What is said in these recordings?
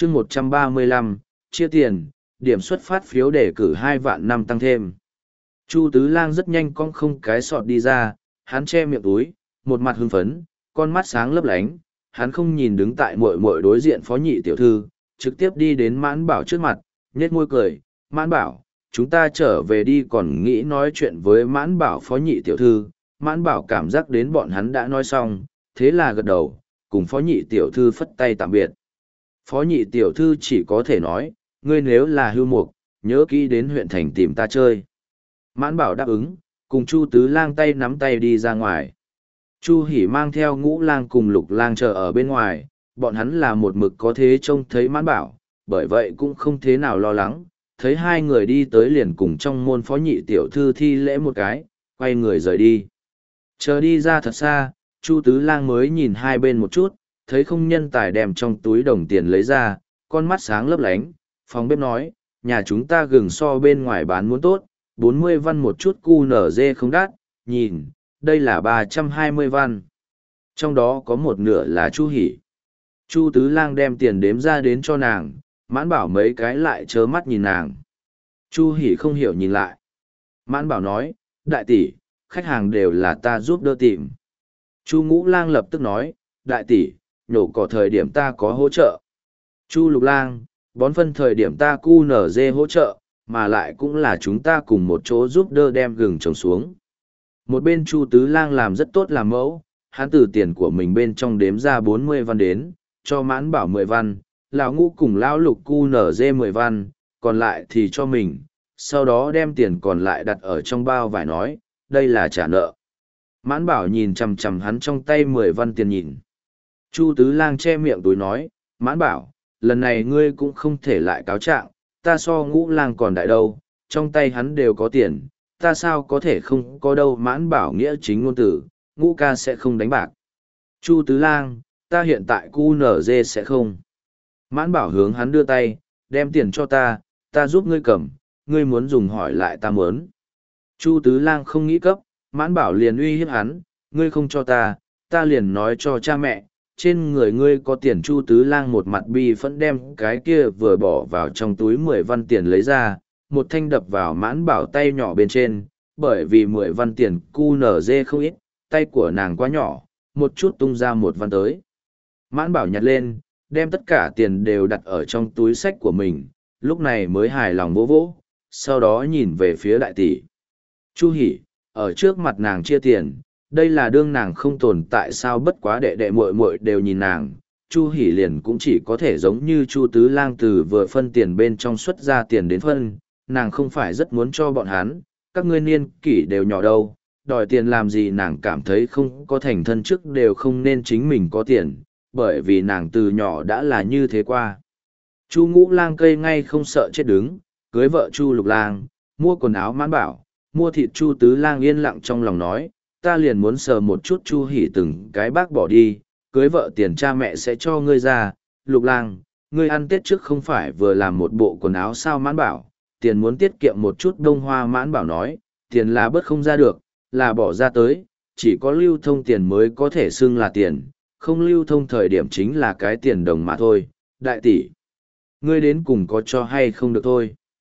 chương 135, chia tiền, điểm xuất phát phiếu để cử 2 vạn năm tăng thêm. Chu Tứ Lang rất nhanh con không cái sọt đi ra, hắn che miệng túi, một mặt hưng phấn, con mắt sáng lấp lánh, hắn không nhìn đứng tại muội muội đối diện phó nhị tiểu thư, trực tiếp đi đến Mãn Bảo trước mặt, nhếch môi cười, Mãn Bảo, chúng ta trở về đi, còn nghĩ nói chuyện với Mãn Bảo phó nhị tiểu thư. Mãn Bảo cảm giác đến bọn hắn đã nói xong, thế là gật đầu, cùng phó nhị tiểu thư phất tay tạm biệt. Phó nhị tiểu thư chỉ có thể nói, ngươi nếu là hưu mục, nhớ kỹ đến huyện thành tìm ta chơi. Mãn Bảo đáp ứng, cùng Chu Tứ Lang tay nắm tay đi ra ngoài. Chu Hỉ mang theo Ngũ Lang cùng Lục Lang chờ ở bên ngoài, bọn hắn là một mực có thế trông thấy Mãn Bảo, bởi vậy cũng không thế nào lo lắng, thấy hai người đi tới liền cùng trong môn phó nhị tiểu thư thi lễ một cái, quay người rời đi. Chờ đi ra thật xa, Chu Tứ Lang mới nhìn hai bên một chút, thấy không nhân tài đem trong túi đồng tiền lấy ra, con mắt sáng lấp lánh, phòng bếp nói, nhà chúng ta gừng so bên ngoài bán muốn tốt, 40 văn một chút QNZ không đắt, nhìn, đây là 320 văn. Trong đó có một nửa là Chu Hỉ. Chu Tứ Lang đem tiền đếm ra đến cho nàng, Mãn Bảo mấy cái lại trớ mắt nhìn nàng. Chu Hỉ không hiểu nhìn lại. Mãn Bảo nói, đại tỷ, khách hàng đều là ta giúp đỡ tìm. Chu Ngũ Lang lập tức nói, đại tỷ, nhổ cỏ thời điểm ta có hỗ trợ. Chu Lục Lang, bón phân thời điểm ta QNZ hỗ trợ, mà lại cũng là chúng ta cùng một chỗ giúp đỡ đem gừng trồng xuống. Một bên Chu Tứ Lang làm rất tốt làm mẫu, hắn từ tiền của mình bên trong đếm ra 40 văn đến, cho Mãn Bảo 10 văn, lão Ngũ cùng lão Lục QNZ 10 văn, còn lại thì cho mình, sau đó đem tiền còn lại đặt ở trong bao vải nói, đây là trả nợ. Mãn Bảo nhìn chằm chằm hắn trong tay 10 văn tiền nhìn. Chu Tứ Lang che miệng túi nói, Mãn Bảo, lần này ngươi cũng không thể lại cáo trạng, ta so Ngũ Lang còn đại đâu, trong tay hắn đều có tiền, ta sao có thể không có đâu. Mãn Bảo nghĩa chính ngôn tử, Ngũ ca sẽ không đánh bạc. Chu Tứ Lang, ta hiện tại QNZ sẽ không. Mãn Bảo hướng hắn đưa tay, đem tiền cho ta giúp ngươi cầm, ngươi muốn dùng hỏi lại ta muốn. Chu Tứ Lang không nghĩ cấp, Mãn Bảo liền uy hiếp hắn, ngươi không cho ta liền nói cho cha mẹ, trên người ngươi có tiền. Chu Tứ Lang một mặt bi phẫn đem cái kia vừa bỏ vào trong túi 10 văn tiền lấy ra, một thanh đập vào Mãn Bảo tay nhỏ bên trên, bởi vì 10 văn tiền QNZ không ít, tay của nàng quá nhỏ, một chút tung ra 1 văn tới. Mãn Bảo nhặt lên, đem tất cả tiền đều đặt ở trong túi sách của mình, lúc này mới hài lòng vỗ vỗ, sau đó nhìn về phía đại tỷ. Chu Hỉ, ở trước mặt nàng chia tiền, đây là đương nàng không tồn tại sao, bất quá đệ đệ muội muội đều nhìn nàng. Chu Hỉ liền cũng chỉ có thể giống như Chu Tứ Lang từ vừa phân tiền bên trong xuất ra tiền đến phân, nàng không phải rất muốn cho bọn hắn, các ngươi niên kỷ đều nhỏ đâu, đòi tiền làm gì. Nàng cảm thấy không có thành thân trước đều không nên chính mình có tiền, bởi vì nàng từ nhỏ đã là như thế qua. Chu Ngũ Lang cây ngay không sợ chết đứng, cưới vợ Chu Lục Lang, mua quần áo Mãn Bảo, mua thịt. Chu Tứ Lang yên lặng trong lòng nói, ta liền muốn sờ một chút Chu Hỉ từng cái bác bỏ đi, cưới vợ tiền cha mẹ sẽ cho ngươi ra. Lục Lang, ngươi ăn Tết trước không phải vừa làm một bộ quần áo sao? Mãn Bảo, tiền muốn tiết kiệm một chút đông hoa. Mãn Bảo nói, tiền là bớt không ra được, là bỏ ra tới, chỉ có lưu thông tiền mới có thể xưng là tiền, không lưu thông thời điểm chính là cái tiền đồng mà thôi. Đại tỷ, ngươi đến cùng có cho hay không được thôi.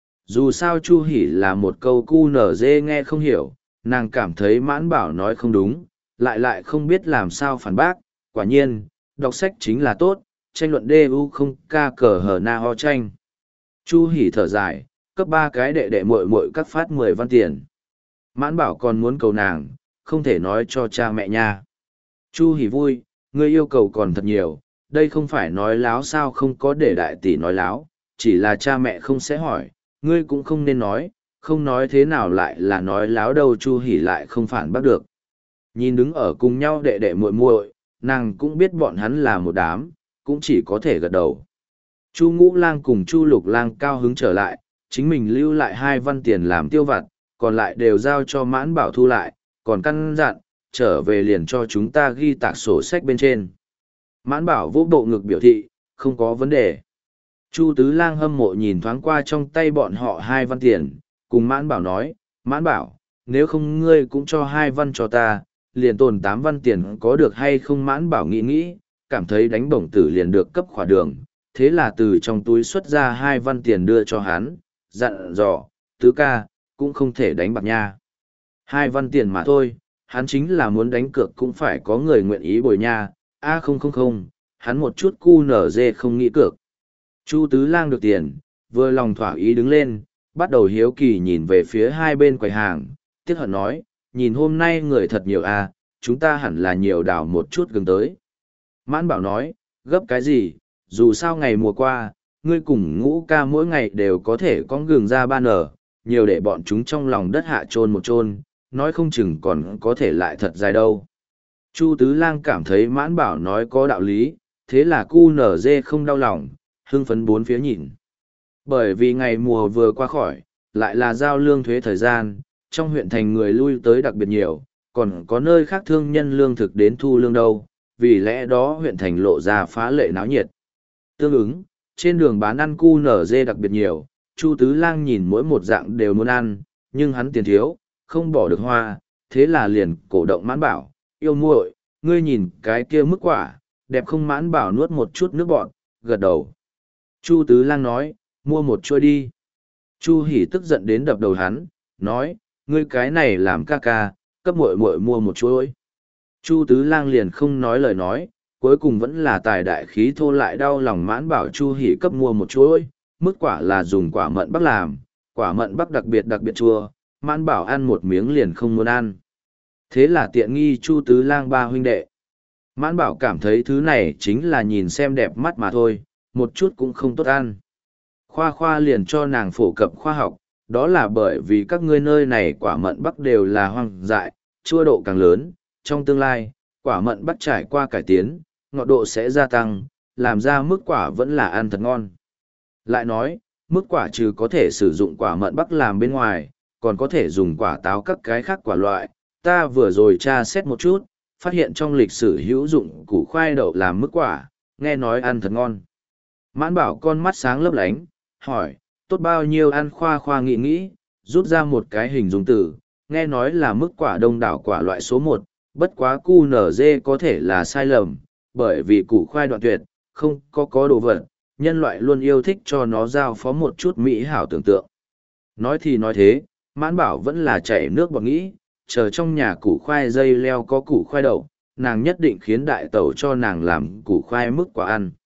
Dù sao Chu Hỉ là một câu QNZ nghe không hiểu, nàng cảm thấy Mãn Bảo nói không đúng, lại không biết làm sao phản bác. Quả nhiên, đọc sách chính là tốt, tranh luận DU không ca cờ hờ na ho tranh. Chu Hỉ thở dài, cấp 3 cái đệ đệ muội muội các phát 10 văn tiền. Mãn Bảo còn muốn cầu nàng, không thể nói cho cha mẹ nha. Chu Hỉ vui, ngươi yêu cầu còn thật nhiều, đây không phải nói láo sao? Không có để đại tỷ nói láo, chỉ là cha mẹ không sẽ hỏi, ngươi cũng không nên nói, không nói thế nào lại là nói láo đâu. Chu Hỉ lại không phản bác được. Nhìn đứng ở cùng nhau đệ đệ muội muội, nàng cũng biết bọn hắn là một đám, cũng chỉ có thể gật đầu. Chu Ngũ Lang cùng Chu Lục Lang cao hứng trở lại, chính mình lưu lại 2 văn tiền làm tiêu vặt, còn lại đều giao cho Mãn Bảo thu lại, còn căn dặn, trở về liền cho chúng ta ghi tạc sổ sách bên trên. Mãn Bảo vỗ bộ ngực biểu thị, không có vấn đề. Chu Tứ Lang hâm mộ nhìn thoáng qua trong tay bọn họ 2 văn tiền, cùng Mãn Bảo nói, Mãn Bảo, nếu không ngươi cũng cho 2 văn cho ta, liền tồn 8 văn tiền có được hay không? Mãn Bảo nghĩ nghĩ, cảm thấy đánh bổng tử liền được cấp khỏa đường, thế là từ trong túi xuất ra 2 văn tiền đưa cho hắn, dặn dò, tứ ca, cũng không thể đánh bạc nha. 2 văn tiền mà thôi, hắn chính là muốn đánh cược cũng phải có người nguyện ý bồi nha, không không không, hắn một chút cu nở dê không nghĩ cược. Chu Tứ Lang được tiền, vừa lòng thỏa ý đứng lên, bắt đầu hiếu kỳ nhìn về phía hai bên quầy hàng, tiếc hận nói, nhìn hôm nay người thật nhiều chúng ta hẳn là nhiều đào một chút gừng tới. Mãn Bảo nói, gấp cái gì, dù sao ngày mùa qua, ngươi cùng Ngũ ca mỗi ngày đều có thể có gừng ra 3 nở, nhiều để bọn chúng trong lòng đất hạ chôn một chôn, nói không chừng còn có thể lại thật dài đâu. Chu Tứ Lang cảm thấy Mãn Bảo nói có đạo lý, thế là cu nở dê không đau lòng, hưng phấn bốn phía nhìn. Bởi vì ngày mùa vừa qua khỏi, lại là giao lương thuế thời gian, trong huyện thành người lui tới đặc biệt nhiều, còn có nơi khác thương nhân lương thực đến thu lương đâu, vì lẽ đó huyện thành lộ ra phá lệ náo nhiệt. Tương ứng, trên đường bán ăn cu nở dê đặc biệt nhiều, Chu Tứ Lang nhìn mỗi một dạng đều muốn ăn, nhưng hắn tiền thiếu, không bỏ được hoa, thế là liền cổ động Mãn Bảo, yêu muội, ngươi nhìn cái kia mức quả, đẹp không? Mãn Bảo nuốt một chút nước bọt, gật đầu. Chu Tứ Lang nói, mua một chuôi đi. Chu Hỉ tức giận đến đập đầu hắn, nói, ngươi cái này làm ca ca, cấp muội muội mua một chuôi. Chu Tứ Lang liền không nói lời nói, cuối cùng vẫn là tài đại khí thô lại đau lòng Mãn Bảo Chu Hỉ cấp mua một chuôi, mức quả là dùng quả mận bắc làm, quả mận bắc đặc biệt chua, Mãn Bảo ăn một miếng liền không muốn ăn. Thế là tiện nghi Chu Tứ Lang ba huynh đệ. Mãn Bảo cảm thấy thứ này chính là nhìn xem đẹp mắt mà thôi, một chút cũng không tốt ăn. Khoa Khoa liền cho nàng phổ cập khoa học, đó là bởi vì các ngươi nơi này quả mận bắc đều là hoang dại, chua độ càng lớn, trong tương lai, quả mận bắc trải qua cải tiến, ngọt độ sẽ gia tăng, làm ra mức quả vẫn là ăn thật ngon. Lại nói, mức quả trừ có thể sử dụng quả mận bắc làm bên ngoài, còn có thể dùng quả táo các cái khác quả loại. Ta vừa rồi tra xét một chút, phát hiện trong lịch sử hữu dụng củ khoai đậu làm mức quả, nghe nói ăn thật ngon. Mãn Bảo con mắt sáng lấp lánh, hỏi, tốt bao nhiêu? Ăn? Khoa Khoa nghĩ nghĩ, rút ra một cái hình dung từ, nghe nói là mức quả đông đảo quả loại số 1, bất quá cu nở dê có thể là sai lầm, bởi vì củ khoai đoạn tuyệt, không có đồ vật, nhân loại luôn yêu thích cho nó giao phó một chút mỹ hảo tưởng tượng. Nói thì nói thế, Mãn Bảo vẫn là chảy nước bọt nghĩ, chờ trong nhà củ khoai dây leo có củ khoai đậu, nàng nhất định khiến đại tẩu cho nàng làm củ khoai mức quả ăn.